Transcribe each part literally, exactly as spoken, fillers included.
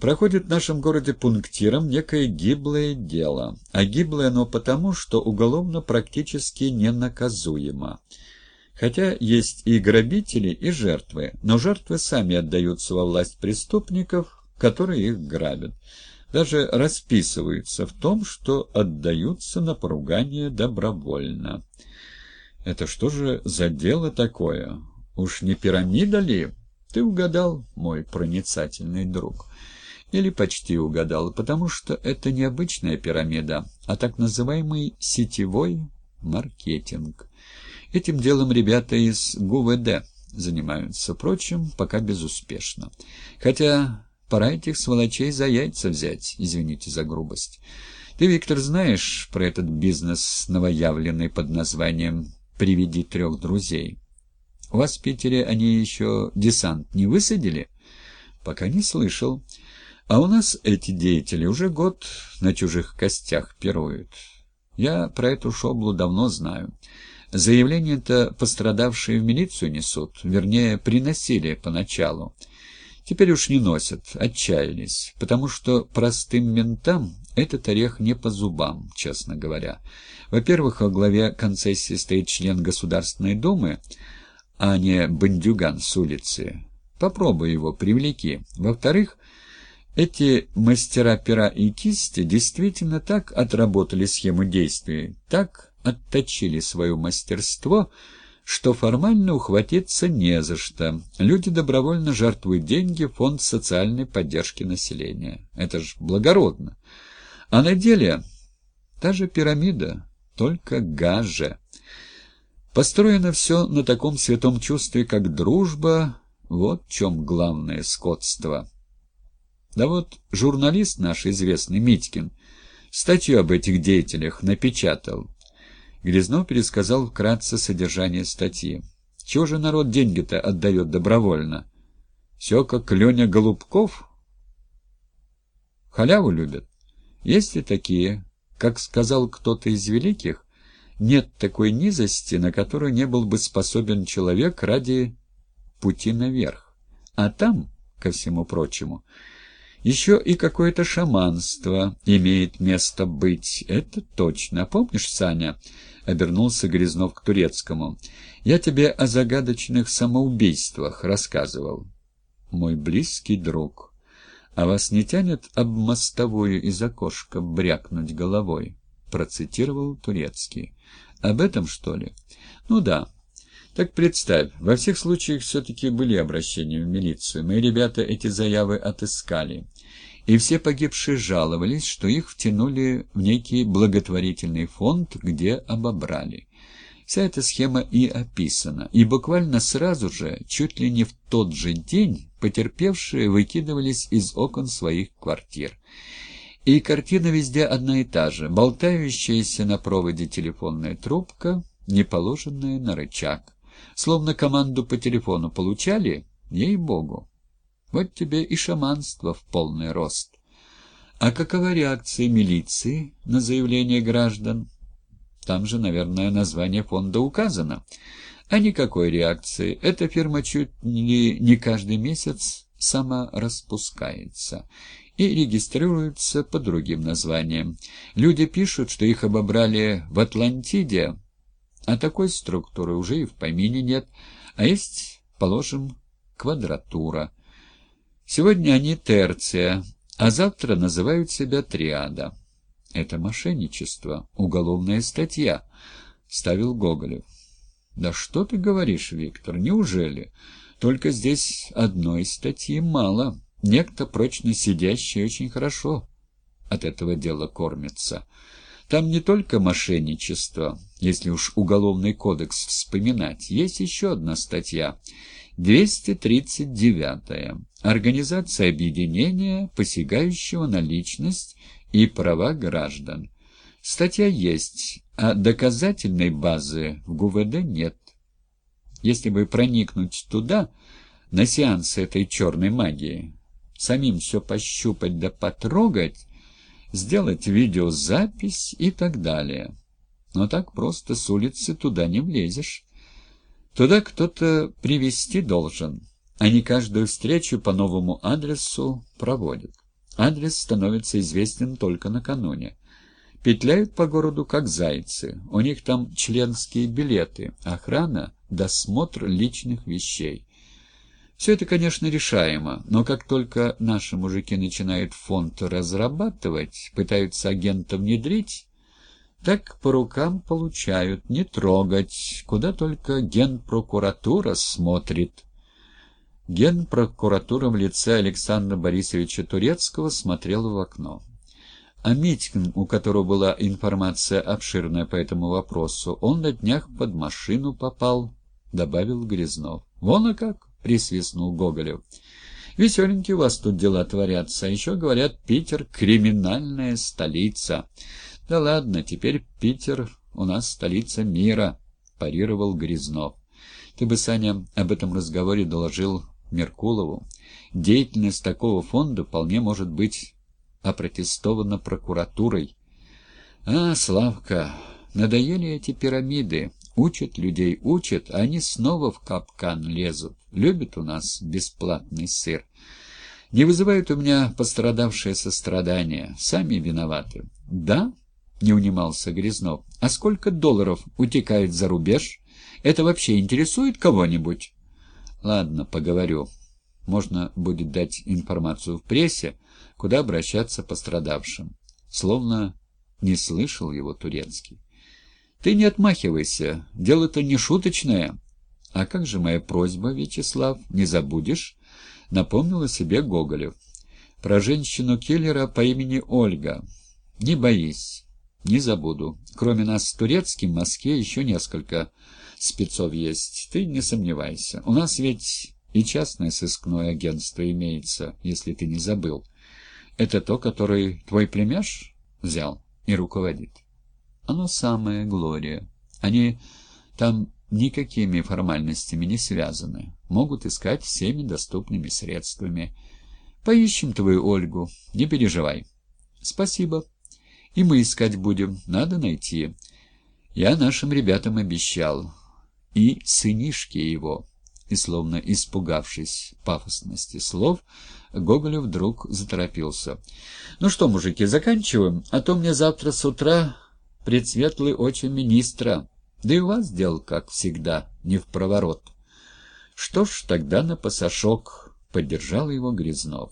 Проходит в нашем городе пунктиром некое гиблое дело. А гиблое оно потому, что уголовно практически ненаказуемо. Хотя есть и грабители, и жертвы, но жертвы сами отдаются во власть преступников, которые их грабят. Даже расписываются в том, что отдаются на поругание добровольно. Это что же за дело такое? Уж не пирамида ли? Ты угадал, мой проницательный друг. Или почти угадал, потому что это не обычная пирамида, а так называемый сетевой маркетинг. Этим делом ребята из ГУВД занимаются, впрочем, пока безуспешно. Хотя пора этих сволочей за яйца взять, извините за грубость. Ты, Виктор, знаешь про этот бизнес, новоявленный под названием «Приведи трех друзей»? У вас в Питере они еще десант не высадили? Пока не слышал. А у нас эти деятели уже год на чужих костях пируют. Я про эту шоблу давно знаю. Заявления-то пострадавшие в милицию несут, вернее, приносили поначалу. Теперь уж не носят, отчаялись, потому что простым ментам этот орех не по зубам, честно говоря. Во-первых, во главе концессии стоит член Государственной Думы, а не бандюган с улицы. Попробуй его привлеки. Во-вторых, эти мастера пера и кисти действительно так отработали схему действий, так отточили свое мастерство, что формально ухватиться не за что. Люди добровольно жертвуют деньги в фонд социальной поддержки населения. Это ж благородно. А на деле та же пирамида, только гаже. Построено все на таком святом чувстве, как дружба, вот в чем главное скотство. Да вот журналист наш известный Митькин статью об этих деятелях напечатал. Грязнов пересказал вкратце содержание статьи. Чего же народ деньги-то отдает добровольно? Все как Леня Голубков? Халяву любят. Есть и такие. Как сказал кто-то из великих, нет такой низости, на которую не был бы способен человек ради пути наверх. А там, ко всему прочему, еще и какое-то шаманство имеет место быть. Это точно. Помнишь, Саня, — обернулся Грязнов к Турецкому, — я тебе о загадочных самоубийствах рассказывал. Мой близкий друг, а вас не тянет об мостовую из окошка брякнуть головой? Процитировал Турецкий. Об этом, что ли? Ну да. Так представь, во всех случаях все-таки были обращения в милицию. Мои ребята эти заявы отыскали. И все погибшие жаловались, что их втянули в некий благотворительный фонд, где обобрали. Вся эта схема и описана. И буквально сразу же, чуть ли не в тот же день, потерпевшие выкидывались из окон своих квартир. И картина везде одна и та же. Болтающаяся на проводе телефонная трубка, не положенная на рычаг. Словно команду по телефону получали, ей-богу. Вот тебе и шаманство в полный рост. А какова реакция милиции на заявление граждан? Там же, наверное, название фонда указано. А никакой реакции. Эта фирма чуть ли не каждый месяц самораспускается и регистрируется по другим названиям. Люди пишут, что их обобрали в Атлантиде, а такой структуры уже и в помине нет, а есть, положим, квадратура. Сегодня они терция, а завтра называют себя триада. Это мошенничество, уголовная статья, — ставил Гоголев. Да что ты говоришь, Виктор, неужели? Только здесь одной статьи мало. Некто, прочно сидящий, очень хорошо от этого дела кормится. Там не только мошенничество, если уж уголовный кодекс вспоминать. Есть еще одна статья, двести тридцать девятая. Организация объединения, посягающего на личность и права граждан. Статья есть, а доказательной базы в ГУВД нет. Если бы проникнуть туда, на сеансы этой черной магии, самим все пощупать да потрогать, сделать видеозапись и так далее. Но так просто с улицы туда не влезешь. Туда кто-то привезти должен, а не каждую встречу по новому адресу проводят. Адрес становится известен только накануне. Петляют по городу, как зайцы. У них там членские билеты, охрана, досмотр личных вещей. Все это, конечно, решаемо, но как только наши мужики начинают фонд разрабатывать, пытаются агента внедрить, так по рукам получают, не трогать, куда только генпрокуратура смотрит. Генпрокуратура в лице Александра Борисовича Турецкого смотрела в окно. А Митькин, у которого была информация обширная по этому вопросу, он на днях под машину попал, добавил Грязнов. «Вон а как!» — присвистнул Гоголев. «Веселенькие у вас тут дела творятся. Еще, говорят, Питер — криминальная столица». «Да ладно, теперь Питер у нас столица мира», — парировал Грязнов. «Ты бы, Саня, об этом разговоре доложил Меркулову. Деятельность такого фонда вполне может быть опротестована прокуратурой». «А, Славка, надоели эти пирамиды. Учат людей, учат, а они снова в капкан лезут. Любят у нас бесплатный сыр. Не вызывают у меня пострадавшее сострадание. Сами виноваты». «Да?» — не унимался Грязнов. «А сколько долларов утекает за рубеж? Это вообще интересует кого-нибудь?» «Ладно, поговорю. Можно будет дать информацию в прессе, куда обращаться пострадавшим». Словно не слышал его Турецкий. «Ты не отмахивайся, дело-то не шуточное». «А как же моя просьба, Вячеслав, не забудешь?» — напомнил о себе Гоголев. «Про женщину-киллера по имени Ольга. Не боись, не забуду. Кроме нас с Турецким в Москве еще несколько спецов есть. Ты не сомневайся. У нас ведь и частное сыскное агентство имеется, если ты не забыл. Это то, который твой племяш взял и руководит». «Оно самое, Глория. Они там никакими формальностями не связаны. Могут искать всеми доступными средствами. Поищем твою Ольгу, не переживай». «Спасибо. И мы искать будем. Надо найти. Я нашим ребятам обещал. И сынишки его». И, словно испугавшись пафосности слов, Гоголев вдруг заторопился. «Ну что, мужики, заканчиваем, а то мне завтра с утра предсветлые очи министра. Да и у вас дел, как всегда, не впроворот». «Что ж, тогда на пасашок», — поддержал его Грязнов.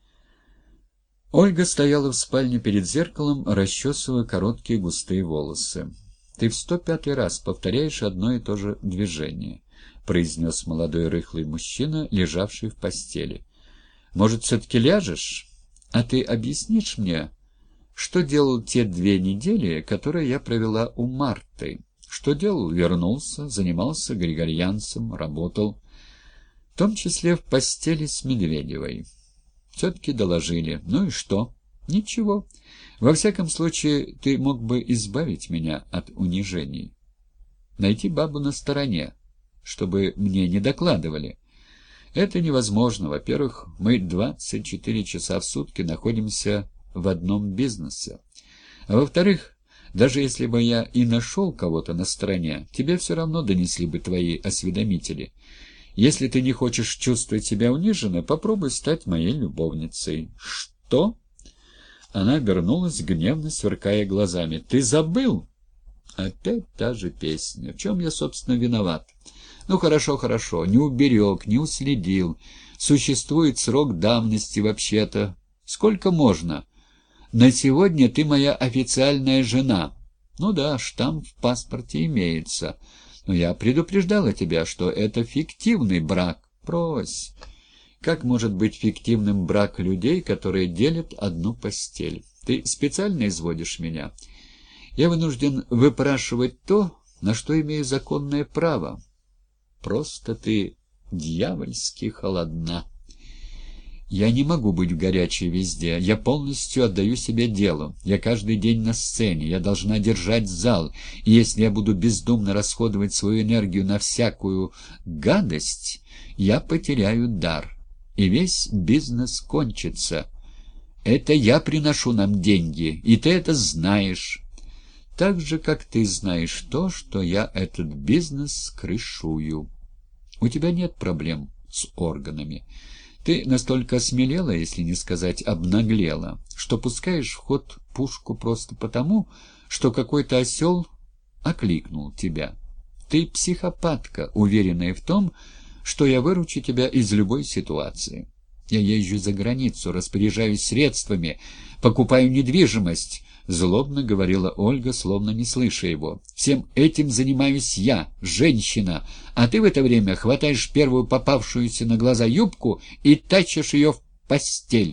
Ольга стояла в спальне перед зеркалом, расчесывая короткие густые волосы. «Ты в сто пятый раз повторяешь одно и то же движение», — произнес молодой рыхлый мужчина, лежавший в постели. «Может, все-таки ляжешь? А ты объяснишь мне, что делал те две недели, которые я провела у Марты? Что делал? Вернулся, занимался григорьянцем, работал, в том числе в постели с Медведевой. Все-таки доложили. Ну и что? Ничего. Во всяком случае, ты мог бы избавить меня от унижений. Найти бабу на стороне, чтобы мне не докладывали. Это невозможно. Во-первых, мы двадцать четыре часа в сутки находимся в одном бизнесе. А во-вторых, даже если бы я и нашел кого-то на стороне, тебе все равно донесли бы твои осведомители. Если ты не хочешь чувствовать себя униженной, попробуй стать моей любовницей». «Что?» Она обернулась, гневно сверкая глазами. «Ты забыл?» «Опять та же песня. В чем я, собственно, виноват?» «Ну, хорошо, хорошо. Не уберег, не уследил. Существует срок давности вообще-то. Сколько можно? На сегодня ты моя официальная жена. Ну да, штамп в паспорте имеется. Но я предупреждала тебя, что это фиктивный брак. Брось. Как может быть фиктивным брак людей, которые делят одну постель? Ты специально изводишь меня? Я вынужден выпрашивать то, на что имею законное право. Просто ты дьявольски холодна. Я не могу быть горячей везде. Я полностью отдаю себе делу. Я каждый день на сцене. Я должна держать зал. И если я буду бездумно расходовать свою энергию на всякую гадость, я потеряю дар. И весь бизнес кончится. Это я приношу нам деньги, и ты это знаешь. Так же, как ты знаешь то, что я этот бизнес крышую. У тебя нет проблем с органами. Ты настолько осмелела, если не сказать обнаглела, что пускаешь в ход пушку просто потому, что какой-то осел окликнул тебя. Ты психопатка, уверенная в том, что я выручу тебя из любой ситуации. Я езжу за границу, распоряжаюсь средствами, покупаю недвижимость, — злобно говорила Ольга, словно не слыша его. «Всем этим занимаюсь я, женщина, а ты в это время хватаешь первую попавшуюся на глаза юбку и тащишь ее в постель».